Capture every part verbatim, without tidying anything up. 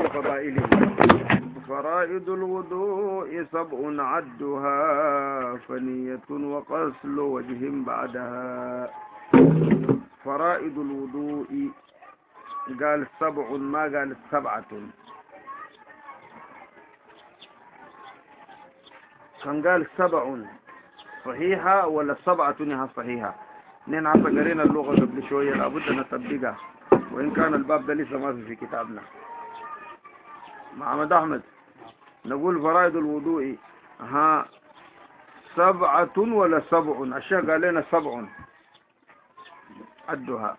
وفضائله. فرائض الوضوء سبع عدها فنية وغسل وجه بعدها. فرائض الوضوء قال سبع ما قال سبعة. كان قال سبع صحيحة ولا سبعة نها صحيحة؟ اثنين عصا قرينا اللغة قبل شوية لابد أن نطبقها، وإن كان الباب ده لسه ما في في كتابنا. محمد أحمد نقول فرائض الوضوء ها سبعة ولا سبع؟ الشيخ قال لنا سبع عدها،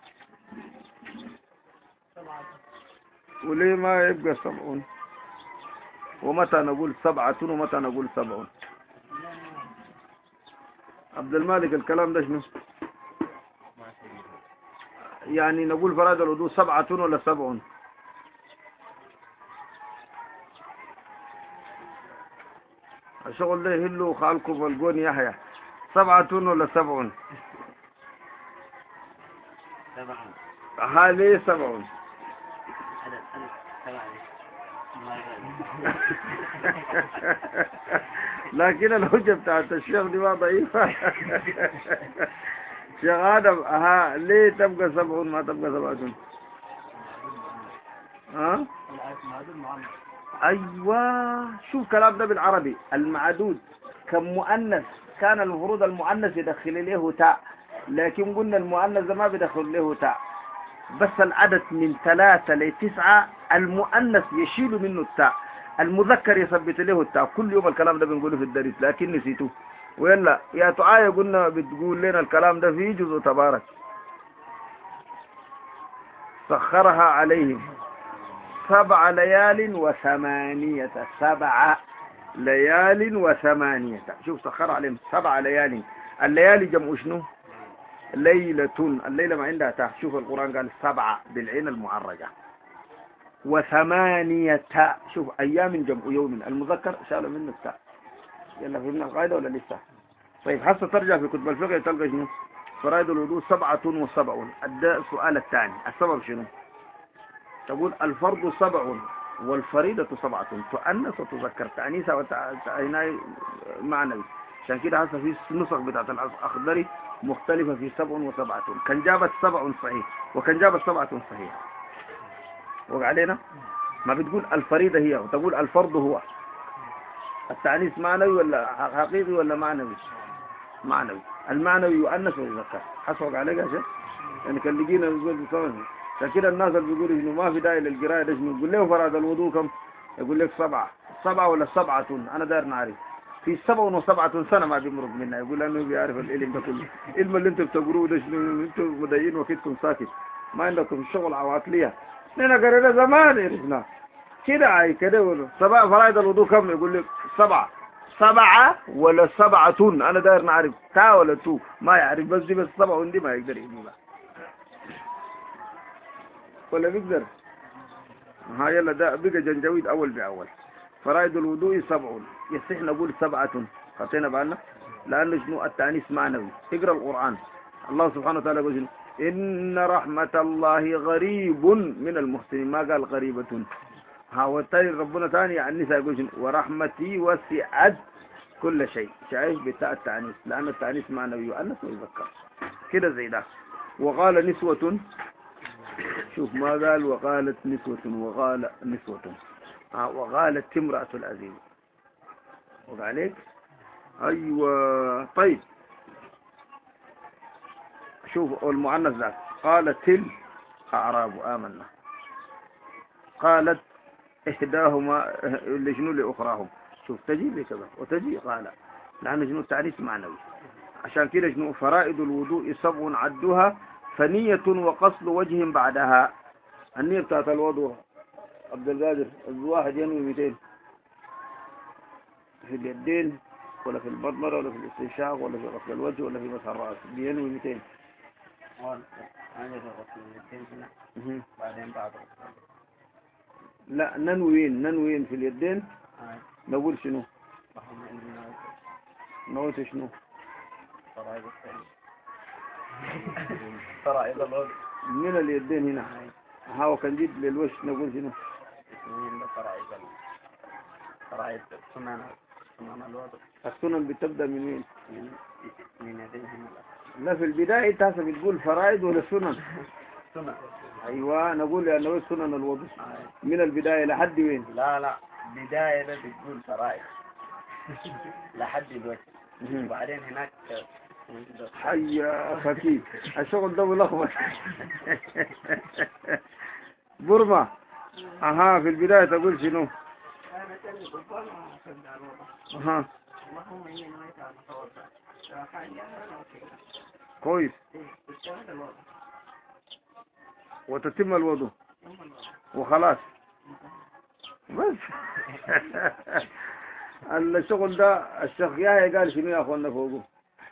وليه ما يبقى سبع؟ ومتى نقول سبعة ومتى نقول سبع؟ عبد المالك الكلام ده شنو؟ يعني نقول فرائض الوضوء سبعة ولا سبع؟ الشغل ده يهلوا خالكم والقون يحيى، سبعة ولا سبع؟ سبع. ها ليه سبع؟ لكن الحجة بتاعت الشيخ دي ما ضعيفة. شيخ آدم ها ليه تبقى سبع ما تبقى سبعة؟ ها؟ أيوة، شوف كلام ده بالعربي. المعدود كمؤنث كان المفروض المؤنث يدخل له تاء، لكن قلنا المؤنث ما بيدخل له تاء، بس العدد من ثلاثة لتسعة المؤنث يشيل منه التاء، المذكر يثبت له التاء. كل يوم الكلام ده بنقوله في الدرس لكن نسيته. ويلا يا تعاية قلنا بتقول لنا الكلام ده في جزء تبارك. سخرها عليهم سبع ليال وثمانية، سبع ليال وثمانية. شوف سخر عليهم سبع ليال. الليالي جمع شنو؟ ليلة. الليلة ما عندها تاء. شوف القرآن قال سبعة بالعين المعرجة. وثمانية، شوف أيام جمع يوم، المذكر شالوا منه التاء. يلا فهمنا القاعدة ولا لسه؟ طيب هسه ترجع في كتب الفقه تلقى شنو؟ فرائض الوضوء سبعة وسبع. السؤال الثاني السبب شنو؟ تقول الفرض سبع والفريضة سبعة، تؤنث وتذكر، تأنيثها وتعناي معنوي. عشان كده هسه في النسخ بتاعت الأخضري مختلفة في سبع وسبعة. كان جابت سبع صحيح وكان جابت سبعة صحيح. وقع علينا ما بتقول الفريضة هي وتقول الفرض هو. التأنيث معنوي ولا حقيقي ولا معنوي؟ معنوي. المعنوي يؤنث ويذكر. حسوق عليك يا شيخ؟ يعني كان لقينا نقول بصوره. فكده الناس اللي بيقولوا انه ما في داعي للقراءه ده شنو؟ يقول له فرائض الوضوء كم؟ يقول لك سبعه. سبعه ولا سبعه؟ انا داير نعرف. في سبع وسبعه سنه ما بيمرق منا. يقول انه بيعرف العلم ده كله. العلم اللي انتم بتقروه ده شنو؟ انتم مضيعين وقتكم ساكت، ما عندكم شغل عواطليه. احنا قرينا زمان عرفنا كده. عاي كده يقولوا سبع فرائض الوضوء كم؟ يقول لك سبعه. سبعه ولا سبعه؟ انا داير نعرف تا ولا تو. ما يعرف بس دي بس سبعه دي ما يقدر يقولها ولا بيقدر. ها يلا ده بقى جنجويد أول بأول. فرائض الوضوء سبع، يصح نقول سبعة. خطينا بالنا لأنه شنو؟ التأنيث معنوي. اقرأ القرآن. الله سبحانه وتعالى يقول إن رحمة الله غريب من المحسنين، ما قال غريبة. ها والتاني ربنا ثاني عن النساء يقول ورحمتي وسعت كل شيء. شايف بتاء التأنيث لأن التأنيث معنوي يؤنث ويذكر كده زي ده. وقال نسوة، شوف ما قال وقالت نسوة وقال نسوة. آه وقالت امرأة العزيز. وقال عليك أيوة. طيب شوف المؤنث ذاك قالت الأعراب آمنا. قالت إحداهما لشنو لأخراهم. شوف تجي بكذا وتجي قال لأن شنو التعنيف معنوي. عشان كده شنو فرائض الوضوء سبع عدها فنية وقصد وجه بعدها. النية بتاعت الوضوء عبد القادر الواحد ينوي مئتين في اليدين ولا في المضمرة ولا في الاستنشاق ولا في غسل الوجه ولا في مسح الرأس بينوي مئتين. بعدين بعد لا ننوين ننوين في اليدين. نقول شنو؟ نويت شنو؟ فرائض فرائض الوضوء من اليدين هنا. ها وكان جيد للوش نقول شنو؟ فرائض سنن سنن الوضوء. السنن بتبدأ من وين؟ من من يديهم. لا في البداية انت هسه بتقول فرائض ولا سنن؟ سنن. ايوه انا اقول لانه سنن الوضوء من البداية لحد وين؟ لا لا بداية ده بتقول فرائض لحد دلوقتي وبعدين هناك حيا خفيف الشغل ده ملخبط. برما اها في البداية تقول شنو؟ اها كويس وتتم الوضوء وخلاص بس. الشغل ده الشيخ يحيى قال شنو يا اخوانا فوقه؟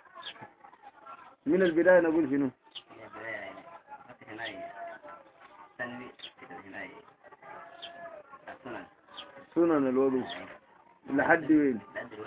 من البداية نقول شنو؟ سنن الوضوء لحد وين؟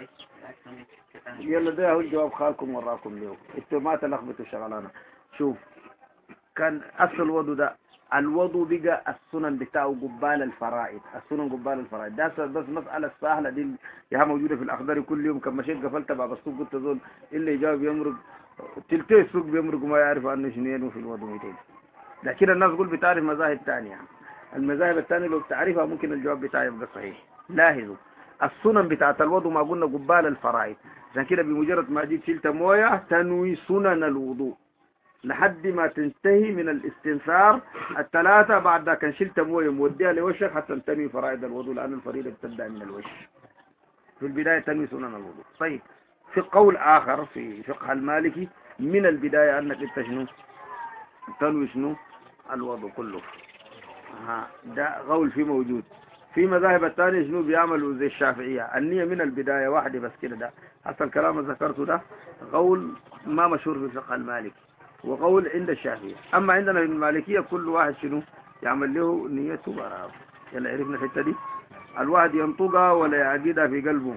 يلا ده هو الجواب خالكم وراكم اليوم انتوا ما تلخبطوا شغلانه. شوف كان اصل الوضوء ده الوضوء بقى السنن بتاعه قبال الفرائض. السنن قبال الفرائض ده بس مسألة سهلة دي يا موجودة في الأخضر كل يوم. كما مشيت قفلت باب السوق قلت زول اللي يجاوب يمرق تلتي السوق بيمرق وما يعرف أنه شنو في الوضوء ميتين. لكن الناس تقول بتعرف مذاهب ثانية. المذاهب الثانية لو بتعرفها ممكن الجواب بتاعي يبقى صحيح. لاحظوا السنن بتاعت الوضوء ما قلنا قبال الفرائض، عشان كده بمجرد ما جيت شلت مويه تنوي سنن الوضوء لحد ما تنتهي من الاستنثار الثلاثة. بعد ذاك شلت مويه موديها لوشك حتى تنوي فرائض الوضوء لأن الفريضة بتبدأ من الوش. في البداية تنوي سنن الوضوء. طيب في قول آخر في فقه المالكي من البداية أنك انت شنو تنوي شنو الوضوء كله. ها ده قول فيه موجود. في مذاهب الثانية شنو بيعملوا زي الشافعية النية من البداية واحدة بس كده. ده حتى الكلام اللي ذكرته ده قول ما مشهور في الفقه المالكي وقول عند الشافعية. أما عندنا في المالكية كل واحد شنو يعمل له نيته براه. يلا عرفنا الحتة دي. الواحد ينطقها ولا يعقدها في قلبه.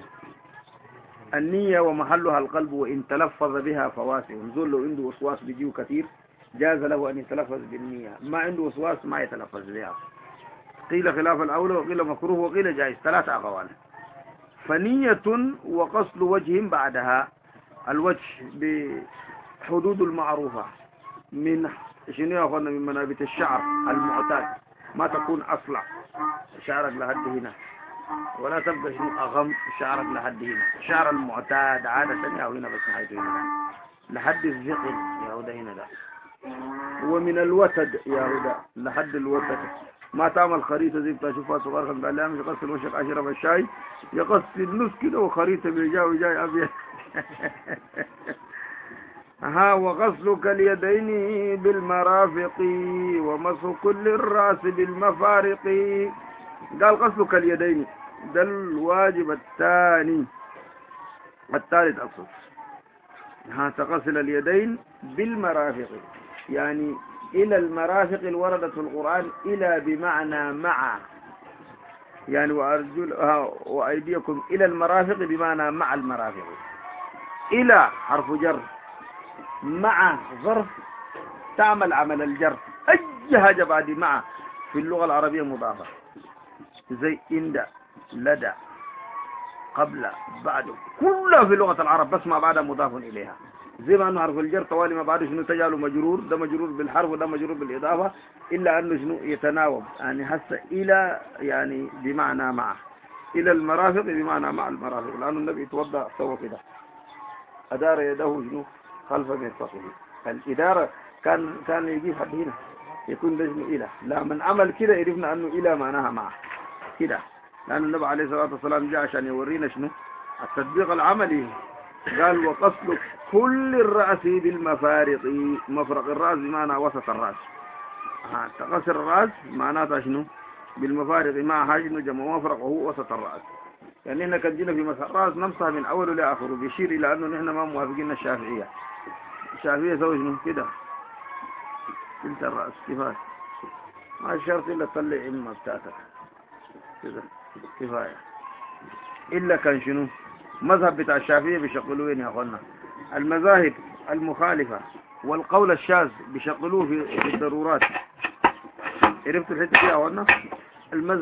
النية ومحلها القلب وإن تلفظ بها فواسع. نزول له عنده وسواس بيجيه كثير جاز له أن يتلفظ بالنية. ما عنده وسواس ما يتلفظ بها. قيل خلاف الأولى وقيل مكروه وقيل جائز. ثلاثة أقوال. فنية وقصد وجه بعدها. الوجه بحدود المعروفة من شنو يا أخوانا من منابت الشعر المعتاد ما تكون أصلع شعرك لحد هنا ولا تبقى شنو أغم شعرك لحد هنا. شعر المعتاد عادة يا هنا بس نهايته هنا لحد الذقن يا هدا هنا ده. ومن الوتد يا هدا لحد الوتد. ما تعمل خريطة زي بتاع شوفها صغار خمس أيام يقص الوشك أشرب الشاي يقص النص كده وخريطة بيجاو جاي أبيض. ها وغسلك اليدين بالمرافق ومسح كل الرأس بالمفارق. قال غسلك اليدين ده الواجب الثاني الثالث أقصد. ها تغسل اليدين بالمرافق يعني إلى المرافق الوردة في القرآن إلى بمعنى مع يعني وأرجلها وأيديكم إلى المرافق بمعنى مع المرافق. إلى حرف جر مع ظرف تعمل عمل الجر. أي حاجة بعد مع في اللغة العربية مضافة زي عند لدى قبل بعد كلها في لغة العرب بس ما بعدها مضاف إليها. زي ما أنه حرف الجر طوالي ما بعده شنو تجعله مجرور. ده مجرور بالحرف وده مجرور بالإضافة إلا أنه شنو يتناوب يعني حتى إلى يعني بمعنى مع. إلى المرافق بمعنى مع المرافق لأنه النبي يتوضأ سوى كده أدار يده شنو خلف مرفقه. الإدارة كان كان يجيب حد هنا يكون ده شنو إلى. لا من عمل كده عرفنا أنه إلى معناها مع كده لأن النبي عليه الصلاة والسلام جاء عشان يورينا شنو التطبيق العملي. قال وقصد كل الرأس بالمفارق. مفرق الرأس بمعنى وسط الرأس. ها تقصر الرأس معناتها شنو بالمفارق مع حاجة انه جمع مفرق وهو وسط الرأس. يعني احنا كان جينا في مسح الرأس نمسح من اوله لاخره بيشير الى انه نحن ما موافقين الشافعية. الشافعية سوي شنو كده تلت الرأس كفاية ما شرط الا تطلع امه بتاعتك كده كفاية. الا كان شنو مذهب بتاع الشافعية بيشغلوه وين يا اخوانا. المذاهب المخالفة والقول الشاذ بيشغلوه في الضرورات. عرفتوا الحته دي يا اخوانا. المذهب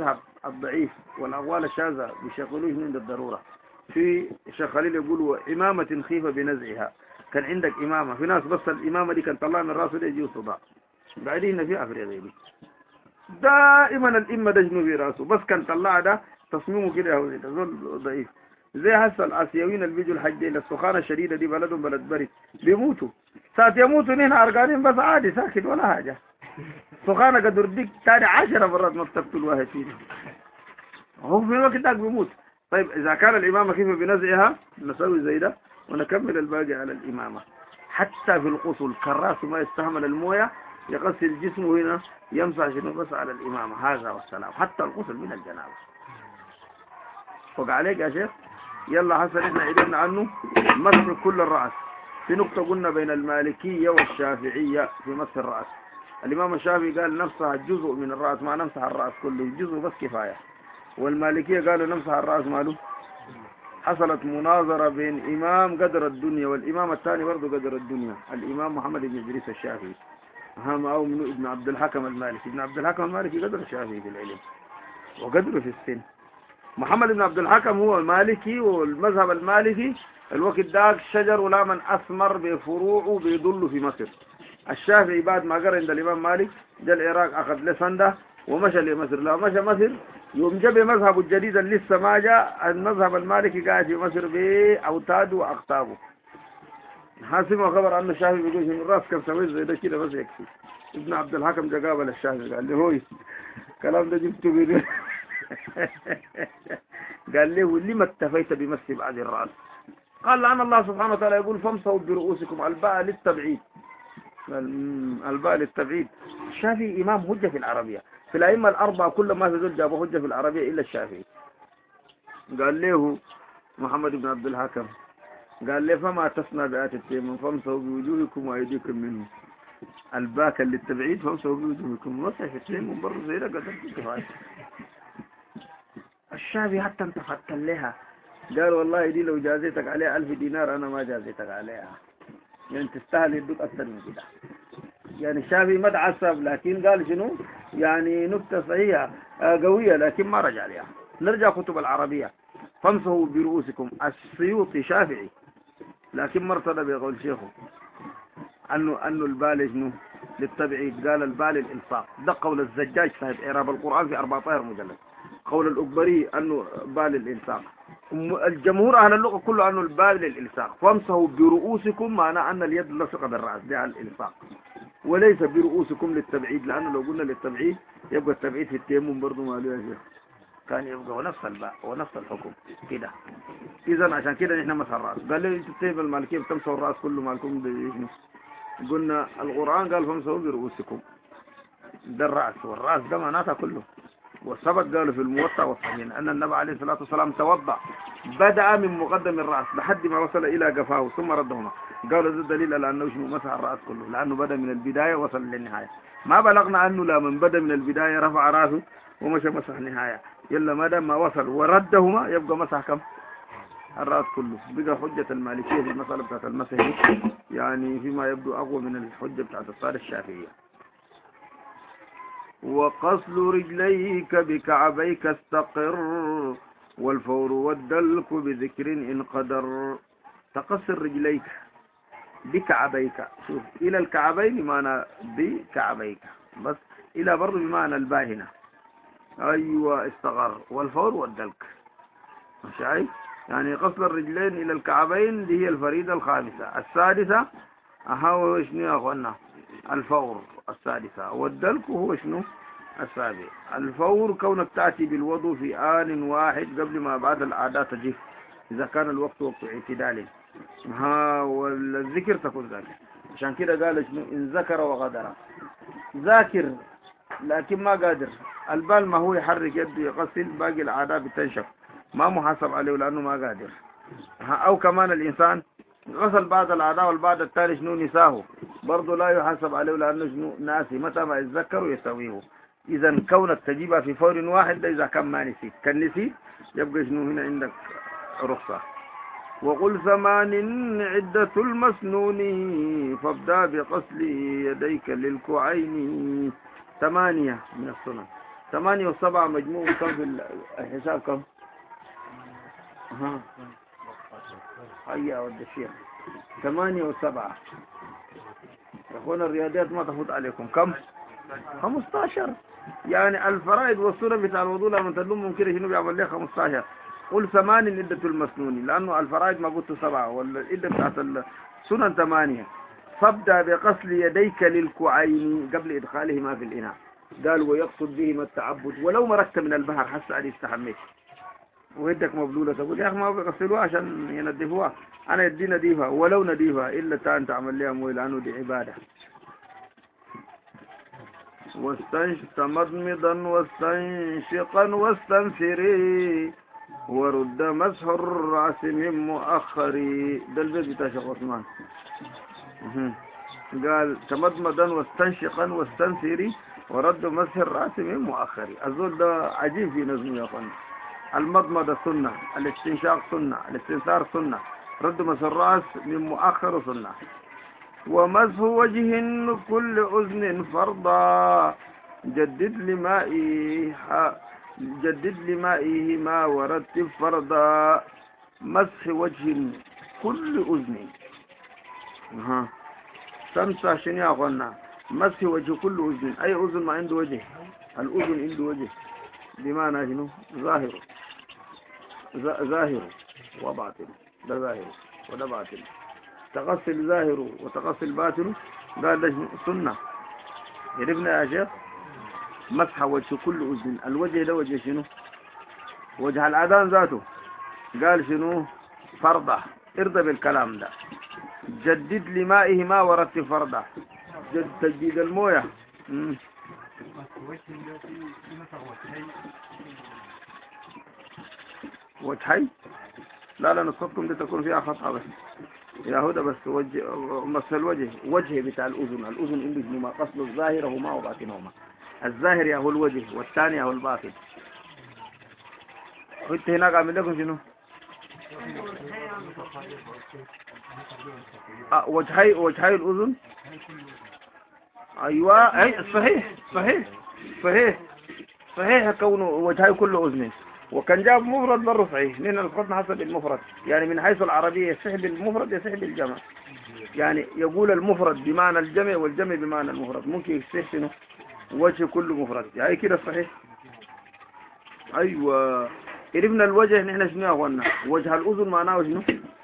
الضعيف والأقوال الشاذة بيشغلوه عند الضرورة. في الشيخ خليل يقول إمامة خيف بنزعها، كان عندك إمامة، في ناس بس الإمامة دي كان طلع من راسه دي يجي صداع، بعدين في أفريقيا دي دائما الإمة دجنوا في راسه، بس كان طلع ده تصميمه كده هو زول ضعيف. زي هسه الآسيويين اللي بيجوا الحج دي السخانة الشديدة دي بلدهم بلد برد بيموتوا، ساعة يموتوا هنا أرقانين بس عادي ساكت ولا حاجة. سخانة قدر ديك تاني عشرة مرات ما بتقتل واحد فينا، هو في الوقت ده بيموت. طيب إذا كان الإمامة كيف بنزعها نسوي زي ده ونكمل الباقي على الإمامة. حتى في الغسل كراس ما يستعمل الموية يغسل جسمه هنا يمسح شنو بس على الإمامة، هذا والسلام. حتى الغسل من الجنابة فوق عليك يا شيخ. يلا حسن احنا عدنا عنه مسح كل الرأس. في نقطة قلنا بين المالكية والشافعية في مسح الرأس. الإمام الشافعي قال نمسح جزء من الرأس ما نمسح الرأس كله، جزء بس كفاية. والمالكية قالوا نمسح الرأس ماله. حصلت مناظرة بين إمام قدر الدنيا والإمام الثاني برضه قدر الدنيا، الإمام محمد بن إدريس الشافعي هم أو من ابن عبد الحكم المالكي. ابن عبد الحكم المالكي قدر الشافعي في العلم وقدره في السن. محمد بن عبد الحكم هو المالكي، والمذهب المالكي الوقت داك شجر ولا من أثمر بفروعه بيضل في مصر. الشافعي بعد ما قرأ عند الإمام مالك جاء العراق أخذ له سنده ومشى لمصر. لا مشى مصر يوم جاب مذهبه الجديد اللي لسه ما جاء المذهب المالكي قاعد في مصر بأوتاده وأقطابه. حاسمه خبر أن الشافعي بيقول من الراس كم سويت زي ده كده بس يكفي. ابن عبد الحكم جا قابل الشافعي قال له هوي كلام ده جبته بيقول قال له لما اكتفيت بمس بعد الرأس؟ قال لأن الله سبحانه وتعالى يقول فامسحوا برؤوسكم، الباء للتبعيد، الباء للتبعيد. الشافعي إمام حجة في العربية، في الأئمة الأربعة كل ما في ذل جابوا حجة في العربية إلا الشافعي. قال له محمد بن عبد الحكم قال لي فما تصنع بآيات التيمم فامسحوا بوجوهكم وأيديكم منه، الباء للتبعيد فامسحوا بوجوهكم، مسح في التيمم برضه زي ده قدر كفاية. الشافعي حتى انت فتن لها قال والله دي لو جازيتك عليها ألف دينار أنا ما جازيتك عليها، يعني تستاهل يدوك أكثر من كده. يعني الشافعي ما تعصب لكن قال شنو يعني نكتة صحيحة قوية لكن ما رجع لها. نرجع كتب العربية. فامسحوا برؤوسكم السيوطي شافعي لكن مرتضى بقول شيخه أنه أنه البال شنو للتبعيد، قال البال الإلصاق. ده قول الزجاج صاحب إعراب القرآن في أربعة عشر مجلد. قول الأكبري أنه بال الإلصاق. الجمهور أهل اللغة كله أنه البال للإلصاق. فامسحوا برؤوسكم معناه أن اليد لصقة بالرأس ده على الإلصاق، وليس برؤوسكم للتبعيد، لأنه لو قلنا للتبعيد يبقى التبعيد في التيمم برضه ما له يا شيخ، كان يبقى ونفس الباء ونفس الحكم كده. إذا عشان كده نحن مسح الرأس. قال لي أنتوا الطيب المالكية بتمسحوا الرأس كله مالكم ده. قلنا القرآن قال فامسحوا برؤوسكم، ده الرأس، والرأس ده معناتها كله. والسبب قالوا في الموطأ والصحيح أن النبي عليه الصلاة والسلام توضأ بدأ من مقدم الرأس لحد ما وصل إلى قفاه ثم ردهما. قالوا ده دليل على أنه شنو مسح الرأس كله، لأنه بدأ من البداية وصل للنهاية. ما بلغنا أنه لا من بدأ من البداية رفع رأسه ومشى مسح النهاية، يلا ما دام ما وصل وردهما يبقى مسح كم الرأس كله. بقى حجة المالكية في المسألة بتاعت المسح يعني فيما يبدو أقوى من الحجة بتاعت الصالح الشافعية. وقصل رجليك بكعبيك استقر والفور والدلك بذكر إن قدر. تقصر رجليك بكعبيك، شوف إلى الكعبين بمعنى بكعبيك بس، إلى برضو بمعنى الباهنة. أيوة استغر. والفور والدلك شايف يعني قصر الرجلين إلى الكعبين دي هي الفريدة الخامسة. السادسة هو شنو يا أخوانا الفور السادسة، والدلك هو شنو السابع. الفور كونك تأتي بالوضوء في آن واحد قبل ما بعد العادات تجف إذا كان الوقت وقت اعتدال. ها والذكر تكون ذاكر. عشان كده قال شنو إن ذكر وغدر، ذاكر لكن ما قادر. البال ما هو يحرك يده يغسل باقي العادات بتنشف ما محاسب عليه لأنه ما قادر. أو كمان الإنسان غسل بعض الأعضاء والبعض الثاني شنو نساه برضه لا يحاسب عليه لأنه شنو ناسي، متى ما يتذكر يسويه. إذا كونك تجيبها في فور واحد ده إذا كان ما نسيت، كان نسيت يبقى شنو هنا عندك رخصة. وقل ثمان عدة المسنون فابدأ بغسل يديك للكعين. ثمانية من السنن. ثمانية وسبعة مجموع كم في الحساب كم؟ ها هيا ود الشيخ ثمانية وسبعة يا اخوانا الرياضيات ما تفوت عليكم كم؟ خمستاشر. يعني الفرائض والسنة بتاع الوضوء لما تلوم ممكن شنو بيعمل ليه خمستاشر. قل ثمان العدة المسنون لأنه الفرائض ما قلت سبعة والعدة بتاعت السنن ثمانية. فابدأ بغسل يديك للكوعين قبل إدخالهما في الإناء. قال ويقصد بهما التعبد ولو مركت من البحر حتى أن استحميت ويدك مبلولة تقول يا أخي ما بيغسلوها عشان ينظفوها أنا يدي نظيفة ولو نظيفة إلا تان تعمل لها مويل عنه دي عبادة. واستمضمضا واستنشقا واستنثري ورد مسح الرأس من مؤخري. ده البيت بتاع شيخ عثمان. قال تمضمضا واستنشقا واستنثري ورد مسح الرأس من مؤخري. الزول ده عجيب في نظمه يا اخوان. المضمضة سنة، الاستنشاق سنة، الاستنثار سنة، رد مسح الرأس من مؤخر سنة. ومسح وجه كل أذن فرضا جدد لمائه جدد لمائه ما ورتب فرضا. مسح وجه كل أذن ها سمسح شنو يا أخوانا؟ مسح وجه كل أذن. أي أذن ما عنده وجه؟ الأذن عنده وجه بمعنى شنو؟ ظاهر ظاهر وباطن. ده ظاهر وده باطن. تغسل ظاهره وتغسل باطنه قال ده سنة. عرفنا يا شيخ؟ مسح وجه كل أذن. الوجه ده وجه شنو؟ وجه الأذان ذاته قال شنو؟ فرضه. ارضى بالكلام ده. جدد لمائه ما ورث فرضه. جد تجديد المويه. وجهي لا لا نصدكم دي تكون فيها خطأ بس يا هدى بس وجه مسح الوجه وجه بتاع الأذن. الأذن عنده ما قصد ظاهرهما وباطنهما. الظاهر يا هو الوجه والثاني هو الباطن. قلت هناك عامل لكم شنو؟ أه وجهي وجهي الأذن. أيوة أي صحيح صحيح صحيح صحيح كونه وجهي كل أذن. وكان جاب مفرد برضه صحيح لأن الفرد حسب المفرد. يعني من حيث العربية يصح بالمفرد يصح بالجمع. يعني يقول المفرد بمعنى الجمع والجمع بمعنى المفرد. ممكن يصح شنو؟ وجه كل مفرد. يعني كده صحيح. أيوة عرفنا الوجه نحن شنو يا أخوانا؟ وجه الأذن معناه شنو؟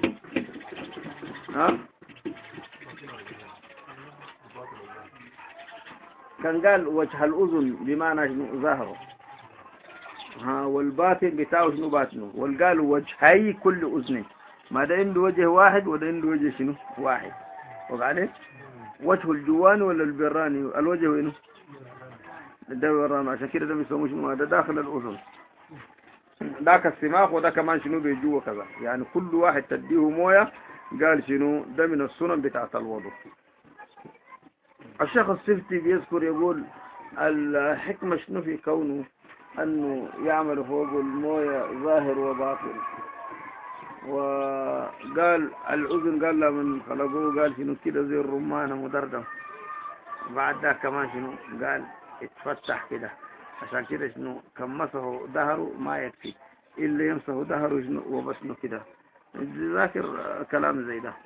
ها؟ كان قال وجه الأذن بمعنى شنو؟ ظاهره. ها والباطن بتاعه شنو باطنه. والقال وجهي كل أذن. ما ده عنده وجه واحد وده عنده وجه شنو؟ واحد. وبعدين وجه الجواني ولا البراني؟ الوجه وينه؟ ده براني. عشان كده ده بيسموه شنو؟ ده داخل الأذن. ذاك السماخ وده كمان شنو بيجوه كذا. يعني كل واحد تديه مويه. قال شنو؟ ده من السنن بتاعت الوضوء. الشيخ السفتي بيذكر يقول الحكمة شنو في كونه أنه يعمل فوق المويه ظاهر وباطن. وقال الأذن قال له من خلقوه قال شنو كده زي الرمانة مدردم. بعد ذا كمان شنو قال اتفتح كده. عشان كده شنو كمسه ظهره ما يكفي إلا يمسه ظهره شنو وبطنه كده. ذاكر كلام زي ده.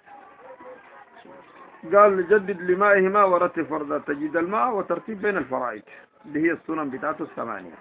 قال جدد لمائه ما ورتب فرضا. تجديد الماء وترتيب بين الفرائض اللي هي السنن بتاعته الثمانية.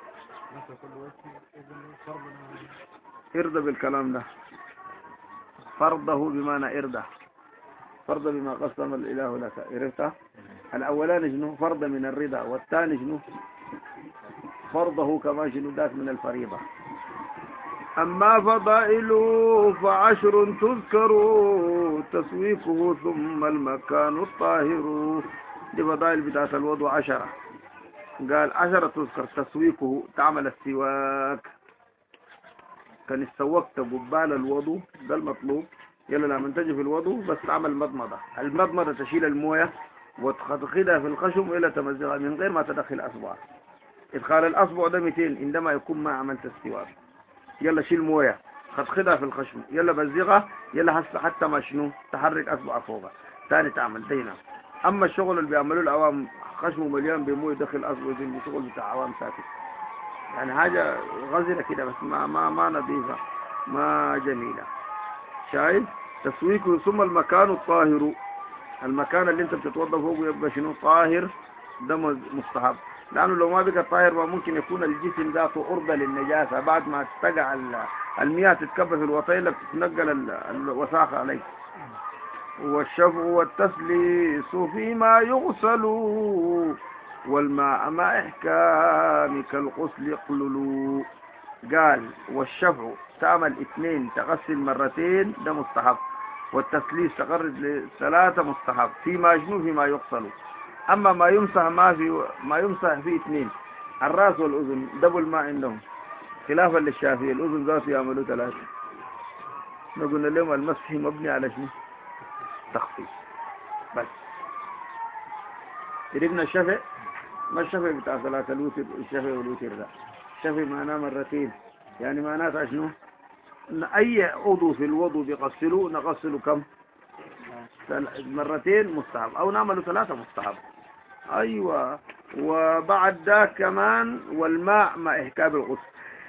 ارضى بالكلام ده. فرضه بمعنى ارضى. فرض بما قسم الإله لك. عرفت؟ الأولاني شنو؟ فرض من الرضا. والثاني شنو؟ فرضه كما شنو ذاك من الفريضة. أما فضائله فعشر تذكر تسويقه ثم المكان الطاهر. دي فضائل بتاعت الوضوء عشرة. قال عشرة تذكر. تسويقه تعمل السواك. كان استوقت قبال الوضوء ده المطلوب. يلا لما تجي في الوضوء بس تعمل مضمضة. المضمضة تشيل المويه وتخدها في الخشم إلى تمزغها من غير ما تدخل أصبع. إدخال الأصبع ده مئتين عندما يكون ما عملت السواك. يلا شيل مويه خدخدها في الخشم يلا بزغها يلا حتى حتى ما شنو تحرك أصبع فوقها ثاني تعمل دينا. أما الشغل اللي بيعملوه العوام خشمه مليان بمويه دخل أصله في الشغل بتاع عوام ساكت. يعني حاجة غزلة كده بس ما ما ما نظيفة ما جميلة. شايف؟ تسويقه. ثم المكان الطاهر، المكان اللي انت بتتوضا فوقه يبقى شنو؟ طاهر. ده مستحب، لانه لو ما بقى طاهر ما ممكن يكون الجسم ذاته عرضة للنجاسة، بعد ما تقع المياه تتكبس في الوطيلة بتتنقل الوساخة عليه. والشفع والتسليس فيما يغسل والماء مع إحكامك الغسل يقلل. قال والشفع تعمل اثنين تغسل مرتين ده مستحب، والتسليس تقرد لثلاثة مستحب، فيما شنو؟ فيما يغسل. أما ما يمسح ما في ما يمسح فيه اثنين، الرأس والأذن دبل ما عندهم، خلافا للشافعي الأذن ذاته يعملوا ثلاثة. نقول لهم المسح مبني على شنو؟ تخفيف بس. ابن الشافعي ما الشافعي بتاع ثلاثة الوتر، الشافعي والوتر ده الشافعي معناه مرتين، يعني معناتها شنو؟ إن أي عضو في الوضوء بيغسلوه نغسله كم؟ مرتين مستحب، أو نعمله ثلاثة مستحب. أيوة. وبعد ذاك كمان والماء مع إحكام الغسل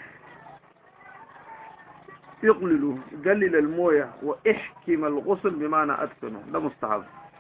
يقللوا، قلل المويه واحكم الغسل بمعنى أتقنه، ده مستحب.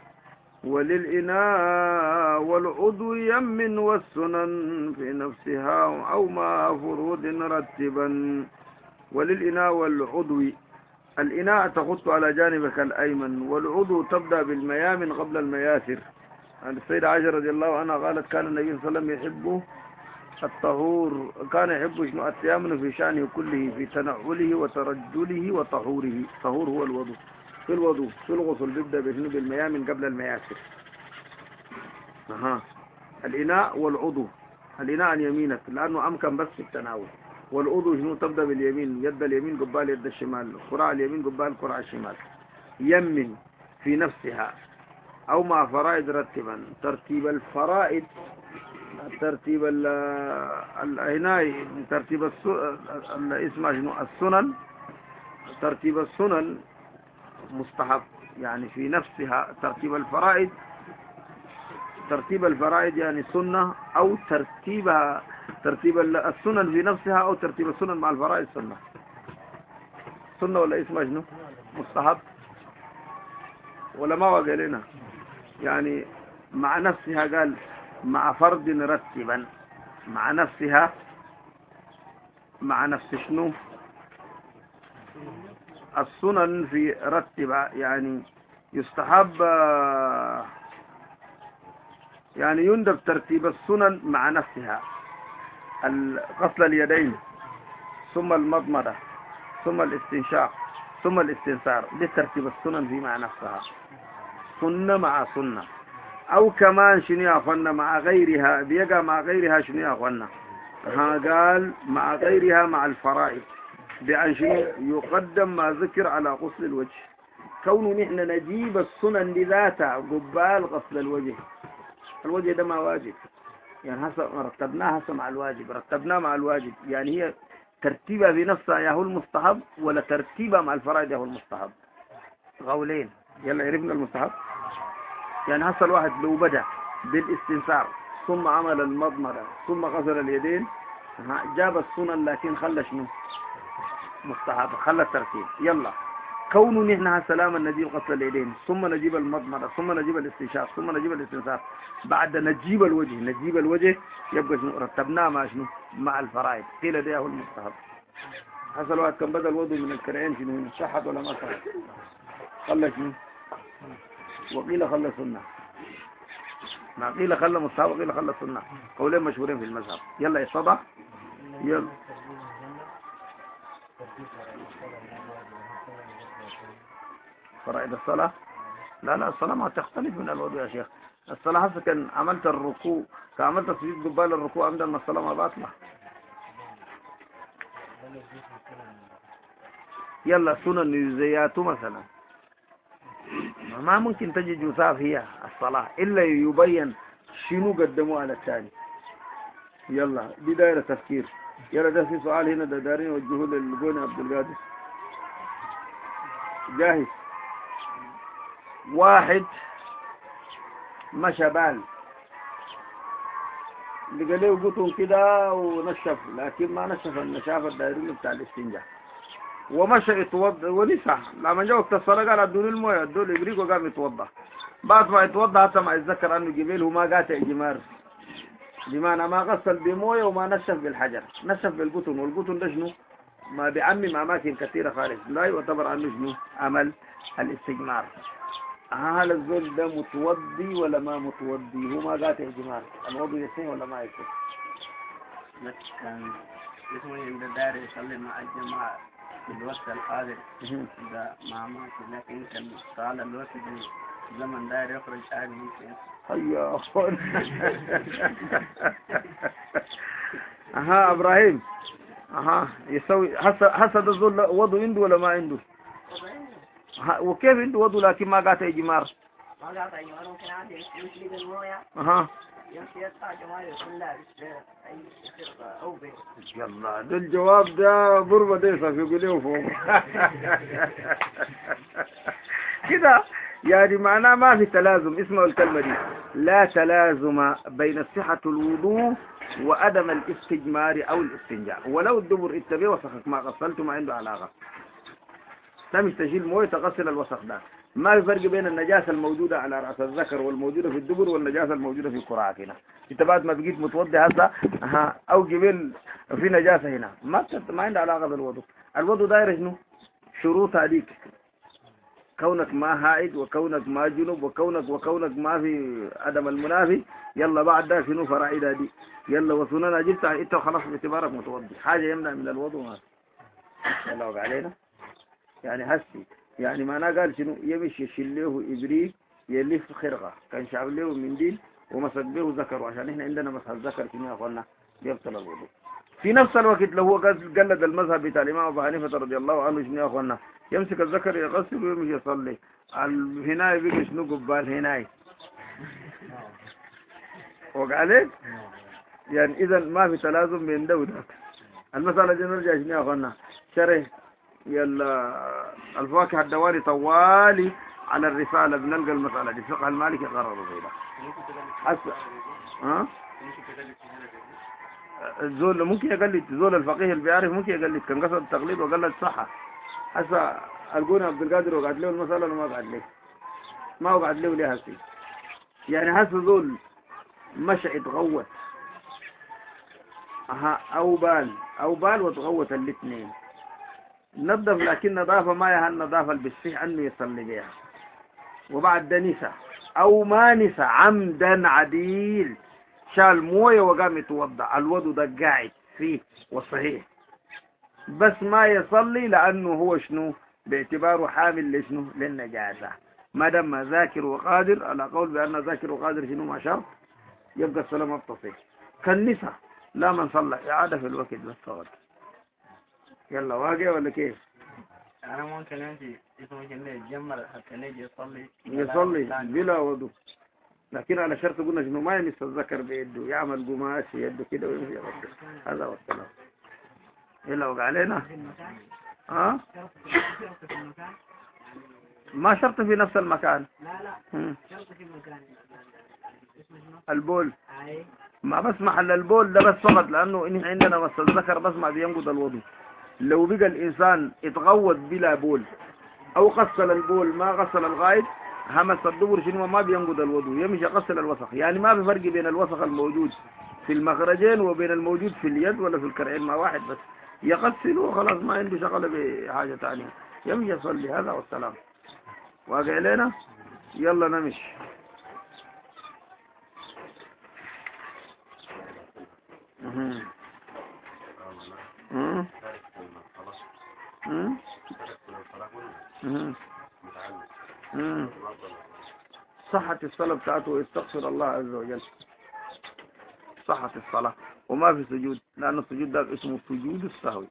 وللإناء والعضو يم والسنن في نفسها أو ما فروض رتبا. وللإناء والعضو، الإناء تغط على جانبك الأيمن، والعضو تبدأ بالميامن قبل المياسر. عن السيدة عائشة رضي الله عنها قالت كان النبي صلى الله عليه وسلم يحب الطهور، كان يحب شنو؟ التيامن في شأنه كله، في تنعله وترجله وطهوره. طهور هو الوضوء، في الوضوء في الغسل بيبدأ بشنو؟ بالميامن قبل المياسر. أها. الإناء والعضو، الإناء عن يمينك لأنه أمكن بس في التناول، والعضو شنو؟ تبدأ باليمين، يد اليمين قبال يد الشمال، قرع اليمين قبال قرع الشمال. يمن في نفسها أو مع فرائض رتبا. ترتيب الفرائض، ترتيب العناية، ترتيب اسمها شنو؟ السنن. ترتيب السنن مستحب، يعني في نفسها. ترتيب الفرائض، ترتيب الفرائض يعني سنة، أو ترتيبها ترتيب السنن في نفسها، أو ترتيب السنن مع الفرائض سنة. سنة ولا اسمها شنو؟ مستحب ولا ما وقع لنا؟ يعني مع نفسها، قال مع فرض رتبا، مع نفسها، مع نفس شنو؟ السنن في رتبة، يعني يستحب، يعني يندب ترتيب السنن مع نفسها. غسل اليدين، ثم المضمضة، ثم الاستنشاق، ثم الاستنثار، دي ترتيب السنن في مع نفسها، سنة مع سنة. أو كمان شنو يا أخوانا؟ مع غيرها، بيقع مع غيرها شنو يا أخوانا؟ ها قال مع غيرها مع الفرائض، بأن شنو؟ يقدم ما ذكر على غسل الوجه. كونه نحن نجيب السنن لذاتها قبال غسل الوجه. الوجه ده ما واجب، يعني هسه رتبناه هسه مع الواجب، رتبناه مع الواجب، يعني هي ترتيبها بنفسها يا هو المستحب، ولا ترتيبها مع الفرائض يا هو المستحب؟ قولين. يلا عرفنا المستحب. يعني هسه الواحد لو بدأ بالاستنثار ثم عمل المضمرة ثم غسل اليدين، جاب السنن لكن خلى شنو؟ مستحب، خلى الترتيب. يلا كونه نحن هالسلام نجيب غسل اليدين، ثم نجيب المضمرة، ثم نجيب الاستنشاق، ثم نجيب الاستنثار، بعد نجيب الوجه، نجيب الوجه يبقى شنو؟ رتبناه مع شنو؟ مع الفرائض. قيل ده هو المستحب. هسه الواحد كان بدأ الوضوء من الكرعين شنو؟ شحط ولا ما شحط؟ خلى شنو؟ وقيل خلى سنة. ما قيل خلى مستحب وقيل خلى سنة، قولين مشهورين في المذهب. يلا يصبح. يلا فرائض الصلاة، لا لا الصلاة ما تختلف من الوضوء يا شيخ. الصلاة هسه كان عملت الركوع، كان عملت سجود قبال الركوع عمدا ما الصلاة ما باطلة. يلا سنن يزيات مثلا ما ممكن تجي جثاف هي الصلاة إلا يبين شنو قدموا على الثاني. يلا دي دايرة تفكير. يلا ده في سؤال هنا ده دارين وجهوه للقوني عبد القادر. جاهز. واحد مشى بال لقى له قطن كده ونشف، لكن ما نشف النشافة الدائرين بتاع الاستنجاء، ومشى يتوضا ونسى. لما جاء وقت الصلاة قال ادوني المويه، ادوا له ابريق وقام يتوضا. بعد ما يتوضا حتى ما يتذكر انه جبيله ما قاطع جمار، بمعنى ما غسل بمويه وما نشف بالحجر، نشف بالقطن. والقطن ده شنو؟ ما بيعمم اماكن كثيره خالص، لا يعتبر عنه شنو؟ عمل الاستجمار. هل الزول ده متوضي ولا ما متوضي؟ هو ما قاطع جمار، الوضوء يصير ولا ما يصير؟ بس كان اسمه عند داري يصلي مع الجماعة في الوقت الحاضر ده ما ماشي، لكن كان طال الوقت زمن داري يخرج عادي ممكن. هيا أخوان. أها إبراهيم، أها يسوي هسه هسه ده زول وضو عنده ولا ما عنده؟ وكيف عنده وضو لكن ما قاطع جمار؟ ما قاطع جمار، ممكن عادي يمشي بالمويه. أها يمشي يقطع جمار يكون لابس أي أو بيت. يلا ده الجواب ده ضربة ديسة في قليه فوق. كده يعني معناه ما في تلازم. اسمعوا الكلمة دي، لا تلازم بين صحة الوضوء وعدم الاستجمار أو الاستنجاء. ولو الدبر اتبع وسخك ما غسلته ما عنده علاقة. تمش تشيل مويه تغسل الوسخ ده. ما في فرق بين النجاسة الموجودة على رأس الذكر والموجودة في الدبر والنجاسة الموجودة في الكراعات هنا. انت بعد ما بقيت متوضي هسه ها او جبل في نجاسة هنا ما ما عنده علاقة بالوضوء. الوضوء داير شنو؟ شروط هذيك، كونك ما هائد وكونك ما جنوب وكونك وكونك ما في عدم المنافي. يلا بعد ده شنو فرائد هذه؟ يلا وسننا جبت انت خلاص باعتبارك متوضي. حاجة يمنع من الوضوء ما يلا وقع علينا يعني هسي يعني معناه قال شنو؟ يمشي يشيل له إبريق يلف خرقة، كان شعب له منديل ومسك به ذكره، عشان احنا عندنا مسح الذكر شنو يا اخوانا؟ يبطل الوضوء. في نفس الوقت لو هو قلد المذهب بتاع الامام ابو حنيفه رضي الله عنه شنو يا اخوانا؟ يمسك الذكر يغسل ويمشي يصلي. هناي بيجي شنو قبال هناي وقع عليك؟ يعني اذا ما في تلازم بين ده وده. المسألة دي نرجع شنو يا اخوانا؟ شرح يلا الفواكه الدوالي طوالي على الرسالة بنلقى المسألة دي. فقه المالكي قرروا فيها حسب ها الزول ممكن يقلد، زول الفقيه اللي بيعرف ممكن يقلد، كان قصد التقليد وقلد صحة. هسه القوني عبد القادر وقعد له المسألة وما قعد له، ما وقعد له ليه هسه؟ يعني هسه زول مشى يتغوت اها او بال او بال وتغوت الاثنين نظف، لكن نظافة ما يها النظافة اللي بالصح انه يصلي بها. وبعد ده نسى او ما نسى عمدا عديل، شال مويه وقام يتوضا، الوضوء ده قاعد فيه وصحيح، بس ما يصلي لانه هو شنو؟ باعتباره حامل لشنو؟ للنجاسة. ما دام ذاكر وقادر، على قول بان ذاكر وقادر شنو ما شرط، يبقى الصلاة ما بتصح. كالنساء لا من صلى اعادة في الوقت بس فقط. يلا واقع ولا كيف؟ أنا ممكن أمشي ممكن يتجمر حتى نيجي يصلي يصلي بلا وضوء، لكن على شرط قلنا شنو؟ ما يمس الذكر بيده، يعمل قماش يده كده ويمشي يغسل. هذا هو الكلام. يلا وقع علينا ها؟ ما شرط في نفس المكان. لا لا شرط في مكان البول ما بس محل البول ده بس فقط، لانه إن عندنا مس الذكر بس ما بينقض الوضوء. لو بقى الانسان اتغوط بلا بول او غسل البول ما غسل الغائط، همس الدبر شنو ما بينقض الوضوء، يمشي يغسل الوسخ. يعني ما في فرق بين الوسخ الموجود في المخرجين وبين الموجود في اليد ولا في الكرعين، ما واحد بس، يغسل وخلاص ما عنده شغله بحاجه ثانيه، يمشي يصلي. هذا والسلام. واقع لنا؟ يلا نمشي. امم امم امم امم صحة الصلاة بتاعته يستغفر الله عز وجل، صحة الصلاة وما في سجود، لأن السجود ده اسمه سجود السهو.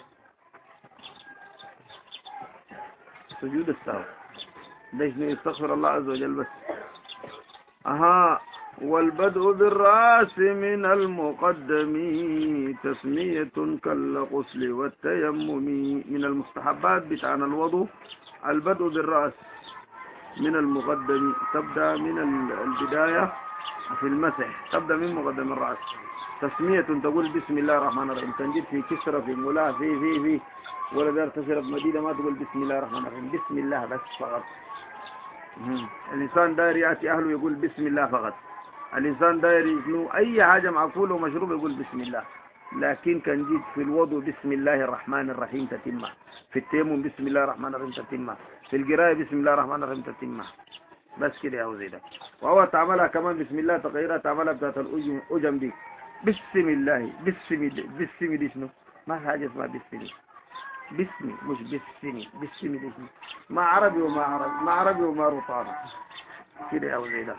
سجود السهو ليش يستغفر الله عز وجل بس. أها والبدء بالرأس من المقدم تسمية كالغسل والتيمم. من المستحبات بتاعنا الوضوء البدء بالرأس من المقدم، تبدأ من البداية في المسح تبدأ من مقدم الرأس. تسمية تقول بسم الله الرحمن الرحيم، تنجد في كسرة في ملاء في في في ولا دار تشرب مدينة ما تقول بسم الله الرحمن الرحيم، بسم الله بس فقط. الإنسان داير يأتي أهله يقول بسم الله فقط. الإنسان داير يشنو أي حاجة معقولة ومشروب يقول بسم الله. لكن كان جيت في الوضوء بسم الله الرحمن الرحيم تتمه، في التيمم بسم الله الرحمن الرحيم تتمه، في القراءة بسم الله الرحمن الرحيم تتمه. بس كده يا وزيدة. وهو تعملها كمان بسم الله تغيرها تعملها بتاعت الأجم دي بسم الله. بسم بسم دي شنو؟ ما في حاجة اسمها بسم. بسمي مش بسمي. بسمي دي شنو؟ ما عربي وما عربي، ما عربي وما رطاني كده يا وزيدة.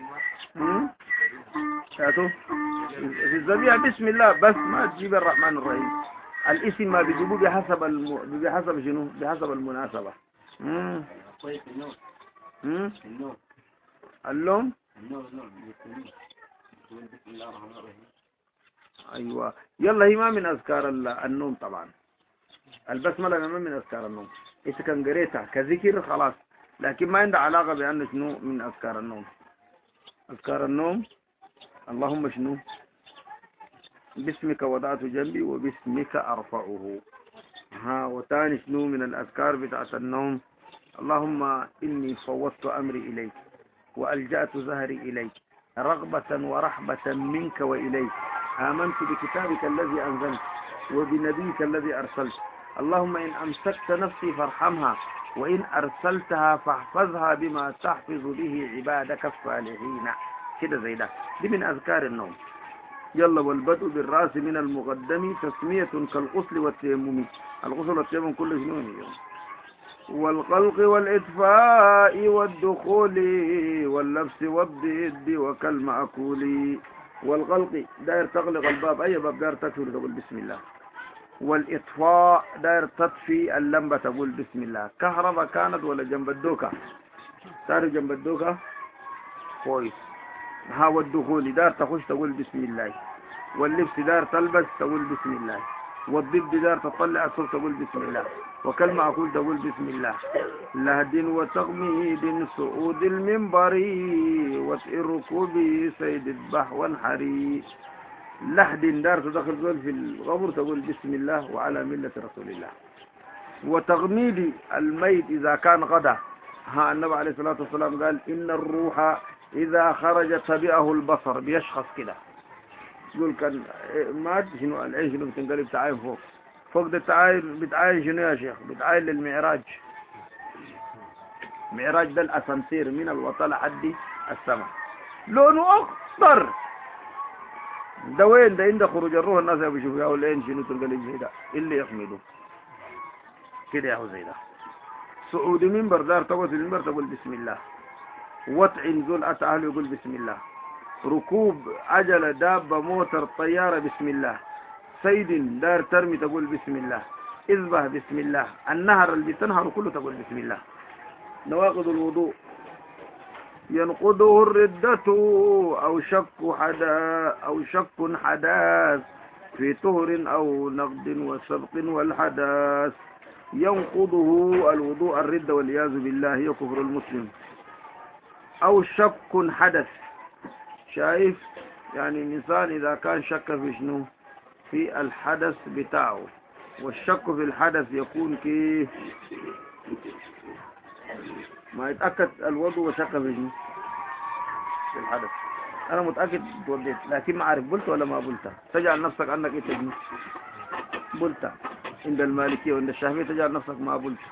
شاتو في الذبيحة بسم الله بس ما تجيب الرحمن الرحيم. الاسم ما بيجيبوه بحسب الم... بحسب شنو؟ بحسب المناسبة. امم امم اللون ايوه. يلا هي ما من اذكار النوم طبعا. البسمله ما من اذكار النوم، اذا كان قريتها كذكر خلاص، لكن ما عنده علاقه بانه شنو من اذكار النوم. اذكار النوم اللهم شنو؟ باسمك وضعت جنبي وباسمك ارفعه. ها وتاني شنو من الاذكار بتاعت النوم؟ اللهم اني فوضت امري اليك والجأت ظهري اليك رغبة ورحبة منك واليك، آمنت بكتابك الذي أنزلت وبنبيك الذي أرسلت، اللهم إن أمسكت نفسي فارحمها وإن أرسلتها فاحفظها بما تحفظ به عبادك الصالحين. كده زي ده، دي من أذكار النوم. يلا والبدء بالرأس من المقدم تسمية كالغسل والتيمم. الغسل والتيمم كله شنو اليوم؟ والقلق والإطفاء والدخول واللبس والضد وكالمأكول. والغلق داير تغلق الباب، أي باب داير تكفي تقول بسم الله. والإطفاء داير تطفي اللمبة تقول بسم الله. كهرباء كانت ولا جنب الدوكة؟ تعرف جنب الدوكة كويس. ها والدخول داير تخش تقول بسم الله. واللبس داير تلبس تقول بسم الله. والضد داير تطلع الصوت تقول بسم الله. وكلمة أقول تقول بسم الله. لهد وتغميد سعود المنبر وسئ ركوب سيد البح والحري. لحد دار تدخل زول في الغبر تقول بسم الله وعلى ملة رسول الله. وتغميد الميت إذا كان غدا، ها النبي عليه الصلاة والسلام قال إن الروح إذا خرج تبعه البصر، بيشخص كده يقول كان مات شنو العين شنو بتنقلب تعاين فوق فوق ده تعاين بتعاين شنو يا شيخ؟ بتعاين للمعراج. معراج ده الأسانسير من الوطن لحد السماء، لونه أخضر. ده وين ده؟ عند خروج الروح الناس بيشوفوا يا العين شنو تنقلب زي ده اللي يحمدوا كده يا زي ده. صعود منبر دار تقول في المنبر تقول بسم الله. وطع نزول أتى أهله يقول بسم الله. ركوب عجلة دابة موتر طيارة بسم الله. سيد دار ترمي تقول بسم الله. اذبح بسم الله. النهر اللي بتنهر كله تقول بسم الله. نواقض الوضوء ينقضه الردة أو شك حدا أو شك حداث في طهر أو نقد وسبق والحداث. ينقضه الوضوء الردة والعياذ بالله هي كفر المسلم. أو شك حدث، شايف يعني الإنسان إذا كان شك في شنو؟ في الحدث بتاعه. والشك في الحدث يكون كيف؟ ما يتأكد الوضوء وشك في شنو؟ في الحدث. أنا متأكد توديت لكن ما عارف بلت ولا ما بلت. تجعل نفسك أنك إنت شنو؟ بلت. عند المالكية وعند الشافعية تجعل نفسك ما بلت.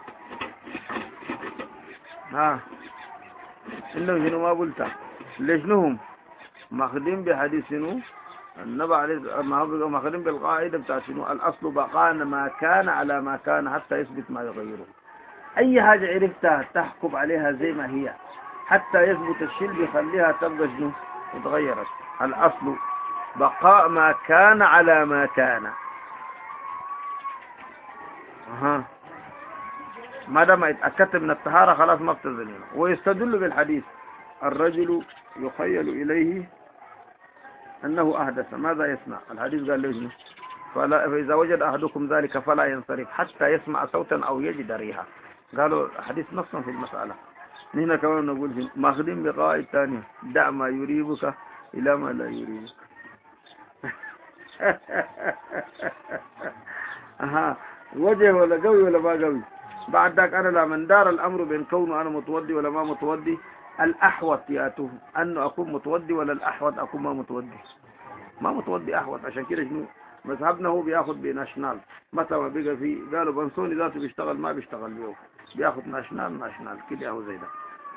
ها إنه شنو ما بلت؟ ليش نهم؟ ماخذين بحديث شنو؟ النبي عليه ماخذين بالقاعدة بتاع شنو؟ الأصل بقاء ما كان على ما كان حتى يثبت ما يغيره. أي حاجة عرفتها تحكم عليها زي ما هي حتى يثبت الشيء بيخليها تبقى شنو؟ اتغيرت. الأصل بقاء ما كان على ما كان. أها ما دام اتأكدت من الطهارة خلاص ما بتزنين. ويستدل بالحديث الرجل يخيل إليه أنه أحدث ماذا يسمع؟ الحديث قال له فلا فإذا وجد أحدكم ذلك فلا ينصرف حتى يسمع صوتا أو يجد ريحا. قالوا حديث نصا في المسألة. هنا كمان نقول في ماخذين بقواعد ثانية، دع ما يريبك إلى ما لا يريبك. أها، وجه ولا قوي ولا ما قوي. بعد ذاك أنا لا من دار الأمر بين كونه أنا متودي ولا ما متودي، الأحوط ياتوه أنه أكون متودي، ولا الأحوط أكون ما متودي. ما متودي أحوط، عشان كده شنو مذهبنا هو بياخد بناشنال. متى ما بقى في قالوا بنسوني ذاته بيشتغل ما بيشتغل بيه، بياخد ناشنال ناشنال كده هو زي ده.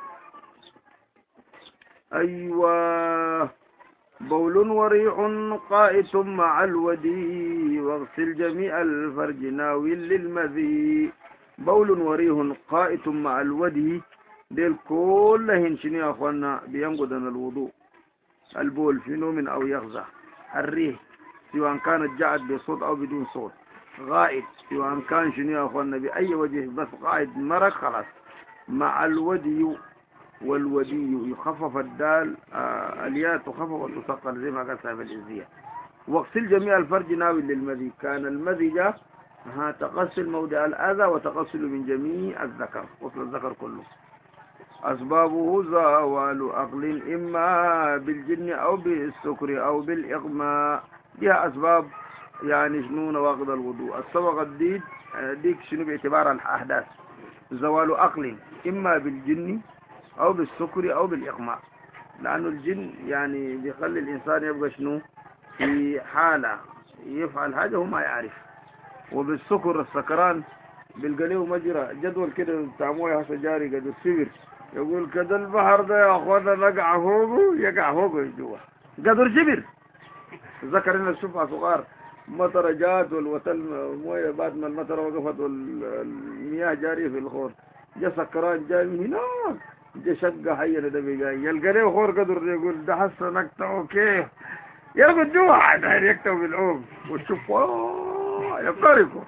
أيوة. بول وريح قائت مع الودي واغسل جميع الفرج ناوي للمذي. بول وريح قائت مع الودي، ديل كلهن شنو يا اخوانا بينقضن الوضوء. البول في نوم او يغزى، الريح سواء كانت جاءت بصوت او بدون صوت، غائط سواء كان شنو يا اخوانا باي وجه بس قائد مرق خلاص. مع الودي، والودي يخفف الدال آه الياء تخفف وتثقل زي ما قال صاحب الإزية. واغسل جميع الفرج ناوي للمذي، كان المذي جاء ها تغسل موضع الأذى وتغسل من جميع الذكر، غسل الذكر كله. أسبابه زوال عقل إما بالجن أو بالسكر أو بالإغماء، ديها أسباب يعني شنو نواقض الوضوء. السبق الديد ديك شنو باعتبار الأحداث. زوال عقل إما بالجن أو بالسكر أو بالإغماء، لأنه الجن يعني بيخلي الإنسان يبقى شنو في حالة يفعل حاجة هو ما يعرف. وبالسكر السكران بيلقى له مجرى جدول كده بتاع مويه هسه جاري قدر سبر، يقول كده البحر ده يا أخوانا نقع فوقه يقع فوقه جوا قدر سبر. ذكر لنا الشفعة صغار مطر جات والوتل مويه بعد ما المطر وقفت والمياه جارية في الخور، جا سكران جاي من هناك جا شقة حية ده بيجاي يلقى له خور قدر، يقول ده حسه نقطعه كيف ياخد جوا عاد يكتب بالعوم وتشوف يفترقوا.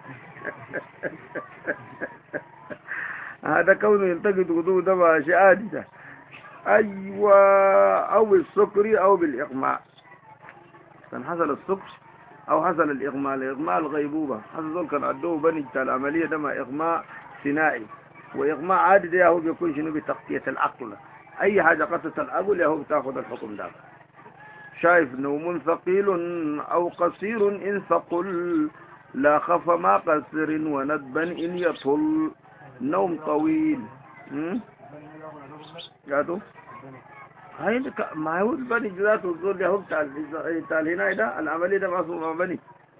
هذا كونه يلتقط وضوء ده شيء عادي ده. أيوة. أو بالسكر أو بالإغماء، كان حصل السكر أو حصل الإغماء. الإغماء الغيبوبة هذا دول كان عدوه بني بتاع العملية ده ما إغماء ثنائي، وإغماء عادي ده هو بيكون شنو بتغطية العقل. أي حاجة قصة العقل هو بتاخذ الحكم ده. شايف نوم ثقيل أو قصير إن ثقل لا خف ما قصر وندبا إن يطل. نوم طويل قالوا هاي ما هو البني ذاته الزول اللي هو بتاع بتاع هنا ده العملية ده ما اسمه بني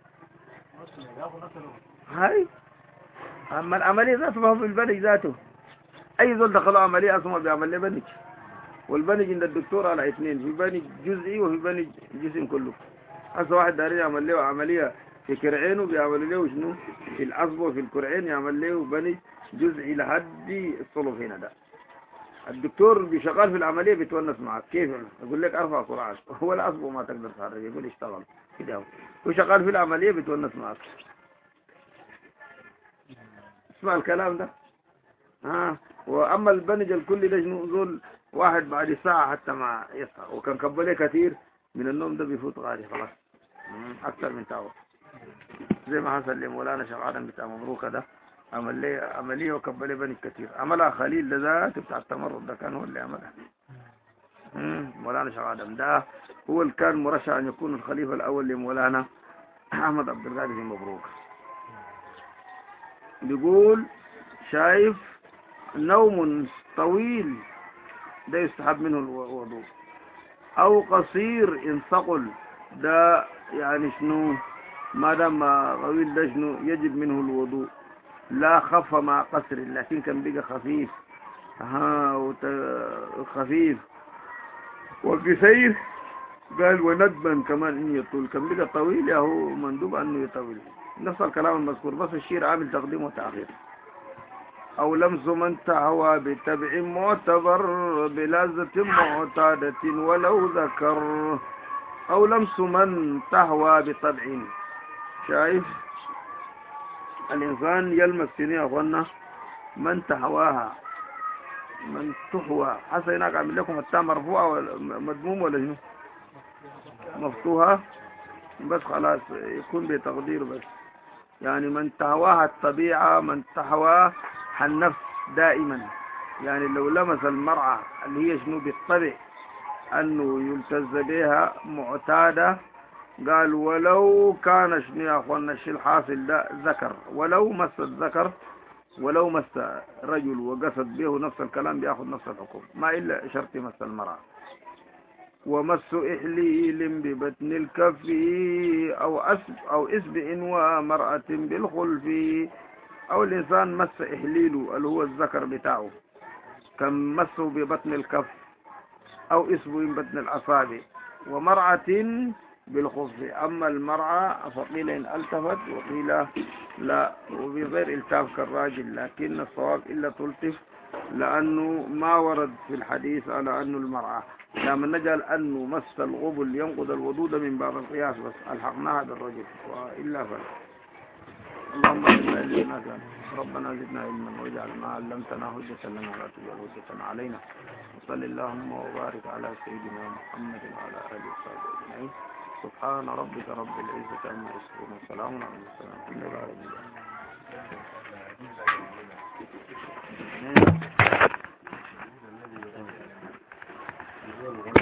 هاي. أما العملية ذاته ما هو في البني ذاته. أي زول دخلوا عملية اسمه بيعمل لي بني، والبنج عند الدكتور على اثنين، في بنج جزئي وفي بنج جسم كله. هسه واحد داري يعمل له عملية في كرعينه بيعمل له شنو في العصب وفي الكرعين، يعمل له بنج جزئي لحد الصلب هنا ده. الدكتور بيشغال في العملية بيتونس معك كيف يقول لك ارفع سرعة، هو العصب وما تقدر تحرك يقول اشتغل كده، هو شغال في العملية بيتونس معك. اسمع الكلام ده ها. واما البنج الكلي ده شنو زول واحد بعد ساعة حتى ما يصحى، وكان كبله كثير من النوم ده بيفوت غالي خلاص اكثر من تاور، زي ما حصل لمولانا شغالا بتاع مبروكة ده عمل لي عملية وكبله بني كثير، عملها خليل ده ذات بتاع التمرد ده كان هو اللي عملها. مولانا شغالا ده هو اللي كان مرشح ان يكون الخليفة الاول لمولانا احمد عبد القادر مبروك. بيقول شايف نوم طويل ده يستحب منه الوضوء، او قصير ان ثقل ده يعني شنو ما دام طويل ده شنو يجب منه الوضوء. لا خف مع قصر لكن كان بقى خفيف ها وت... خفيف. وقصير قال وندبا كمان ان يطول، كان بقى طويل يا هو مندوب انه يطول. نفس الكلام المذكور بس الشير عامل تقديم وتأخير. أو لمس من تهوى بتبع معتبر بلذة معتادة ولو ذكر. أو لمس من تهوى بطبع، شايف الإنسان يلمس سنين يا أخوانا من تهواها، من تهوى حسن هناك عامل لكم التاء مرفوعة ولا مضموم ولا شنو مفتوحة بس خلاص يكون بتقدير بس. يعني من تهواها الطبيعة، من تهواها النفس دائما يعني لو لمس المرأة اللي هي شنو بالطبع أنه يلتز بها معتادة، قال ولو كان شنو يا أخوانا الشيء الحاصل ده ذكر، ولو مس الذكر ولو مس رجل وقصد به نفس الكلام بياخذ نفس الحكم، ما إلا شرط مس المرأة. ومس إحليل ببطن الكف أو أسب أو إسبع ومرأة بالخلف، أو الإنسان مس إحليله اللي هو الذكر بتاعه كان مسه ببطن الكف أو إسبع بطن الأصابع ومرأة بالخف. أما المرأة فقيل إن التفت وقيل لا وبغير التاف كالراجل، لكن الصواب إلا تلتف لأنه ما ورد في الحديث على أنه المرأة. لما نجعل أنه مس الغبل ينقض الوضوء من باب القياس بس ألحقناها بالرجل وإلا فلا. اللهم صل على ربنا زدنا علما واجعل ما علمتنا حجة لنا ولا تجعل حجة علينا. وصل اللهم وبارك على سيدنا محمد وعلى آله وصحبه أجمعين. سبحان ربك رب العزة عما يصفون وسلام على المرسلين الحمد لله رب العالمين.